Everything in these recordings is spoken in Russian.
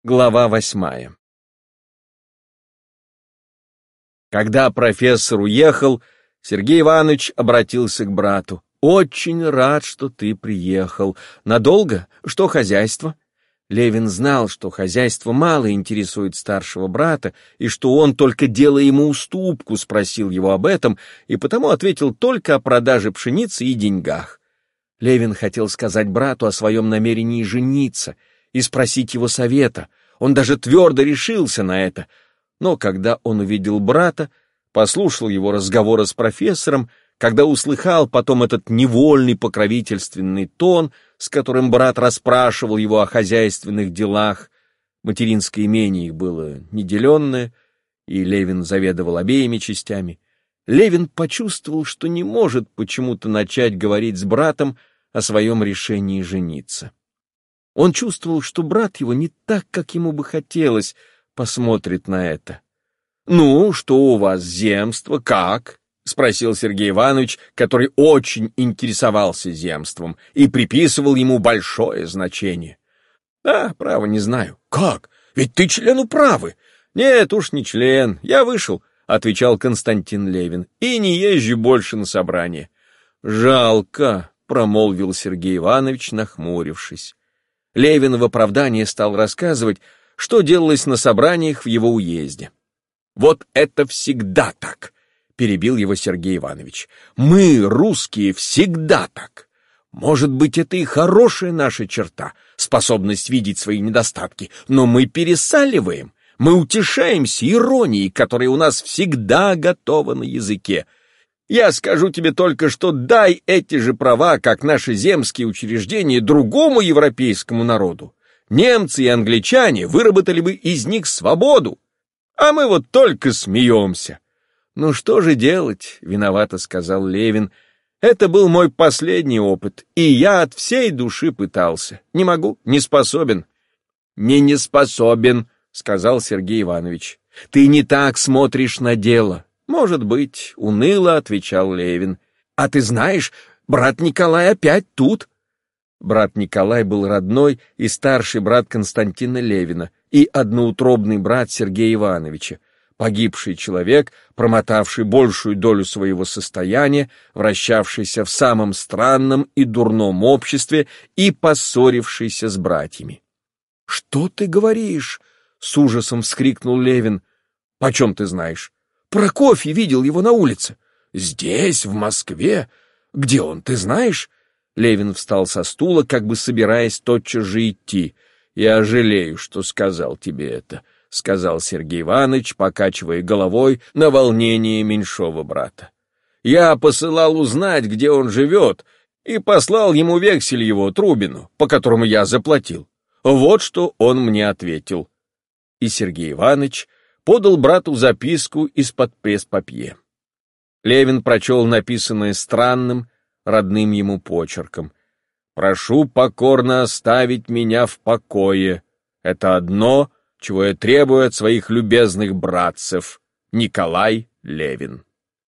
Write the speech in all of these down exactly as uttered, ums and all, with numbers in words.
Глава восьмая. Когда профессор уехал, Сергей Иванович обратился к брату. «Очень рад, что ты приехал. Надолго? Что хозяйство?» Левин знал, что хозяйство мало интересует старшего брата, и что он, только делая ему уступку, спросил его об этом, и потому ответил только о продаже пшеницы и деньгах. Левин хотел сказать брату о своем намерении жениться и спросить его совета. Он даже твердо решился на это. Но когда он увидел брата, послушал его разговора с профессором, когда услыхал потом этот невольный покровительственный тон, с которым брат расспрашивал его о хозяйственных делах, материнское имение их было неделенное, и Левин заведовал обеими частями, Левин почувствовал, что не может почему-то начать говорить с братом о своем решении жениться. Он чувствовал, что брат его не так, как ему бы хотелось, посмотрит на это. «Ну, что у вас, земство, как?» — спросил Сергей Иванович, который очень интересовался земством и приписывал ему большое значение. «Да, право, не знаю». «Как? Ведь ты член управы». «Нет уж, не член. Я вышел», — отвечал Константин Левин, — «и не езжу больше на собрание». «Жалко», — промолвил Сергей Иванович, нахмурившись. Левин в оправдании стал рассказывать, что делалось на собраниях в его уезде. «Вот это всегда так», — перебил его Сергей Иванович. «Мы, русские, всегда так. Может быть, это и хорошая наша черта, способность видеть свои недостатки, но мы пересаливаем, мы утешаемся иронией, которая у нас всегда готова на языке. Я скажу тебе только, что дай эти же права, как наши земские учреждения, другому европейскому народу. Немцы и англичане выработали бы из них свободу, а мы вот только смеемся». «Ну что же делать?» — виновато сказал Левин. «Это был мой последний опыт, и я от всей души пытался. Не могу, не способен». «Не не способен», — сказал Сергей Иванович. «Ты не так смотришь на дело». «Может быть», — уныло отвечал Левин. «А ты знаешь, брат Николай опять тут». Брат Николай был родной и старший брат Константина Левина и одноутробный брат Сергея Ивановича, погибший человек, промотавший большую долю своего состояния, вращавшийся в самом странном и дурном обществе и поссорившийся с братьями. «Что ты говоришь?» — с ужасом вскрикнул Левин. «Почем ты знаешь?» «Прокофий видел его на улице». «Здесь, в Москве? Где он, ты знаешь?» Левин встал со стула, как бы собираясь тотчас же идти. «Я жалею, что сказал тебе это», — сказал Сергей Иванович, покачивая головой на волнение меньшого брата. «Я посылал узнать, где он живет, и послал ему вексель его, Трубину, по которому я заплатил. Вот что он мне ответил». И Сергей Иванович подал брату записку из-под пресс-папье. Левин прочел написанное странным, родным ему почерком. «Прошу покорно оставить меня в покое. Это одно, чего я требую от своих любезных братцев. Николай Левин».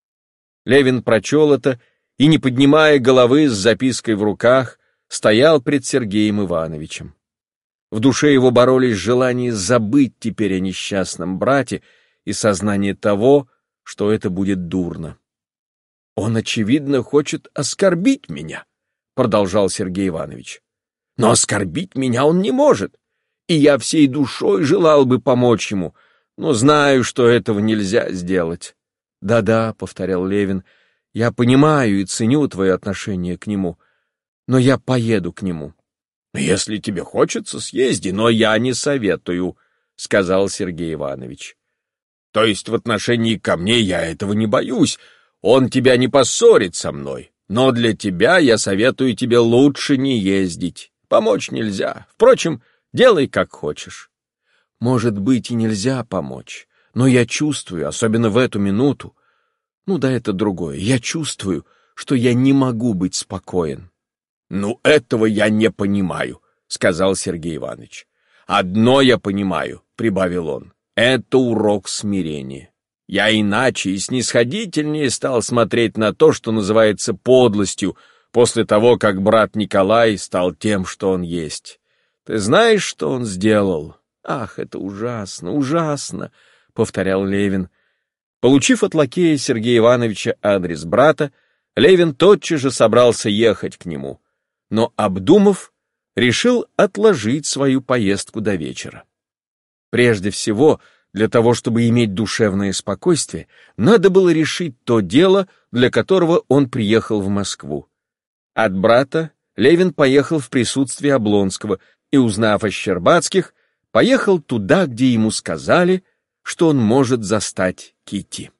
Левин прочел это и, не поднимая головы с запиской в руках, стоял пред Сергеем Ивановичем. В душе его боролись желание забыть теперь о несчастном брате и сознание того, что это будет дурно. «Он, очевидно, хочет оскорбить меня», — продолжал Сергей Иванович. «Но оскорбить меня он не может, и я всей душой желал бы помочь ему, но знаю, что этого нельзя сделать». «Да-да», — повторял Левин, — «я понимаю и ценю твое отношение к нему, но я поеду к нему». «Если тебе хочется, съезди, но я не советую», — сказал Сергей Иванович. «То есть в отношении ко мне я этого не боюсь, он тебя не поссорит со мной, но для тебя я советую тебе лучше не ездить, помочь нельзя, впрочем, делай как хочешь». «Может быть, и нельзя помочь, но я чувствую, особенно в эту минуту, ну да это другое, я чувствую, что я не могу быть спокоен». «Ну, этого я не понимаю», — сказал Сергей Иванович. «Одно я понимаю», — прибавил он, — «это урок смирения. Я иначе и снисходительнее стал смотреть на то, что называется подлостью, после того, как брат Николай стал тем, что он есть. Ты знаешь, что он сделал? «Ах, это ужасно, ужасно!» — повторял Левин. Получив от лакея Сергея Ивановича адрес брата, Левин тотчас же собрался ехать к нему, но, обдумав, решил отложить свою поездку до вечера. Прежде всего, для того, чтобы иметь душевное спокойствие, надо было решить то дело, для которого он приехал в Москву. От брата Левин поехал в присутствие Облонского и, узнав о Щербацких, поехал туда, где ему сказали, что он может застать Кити.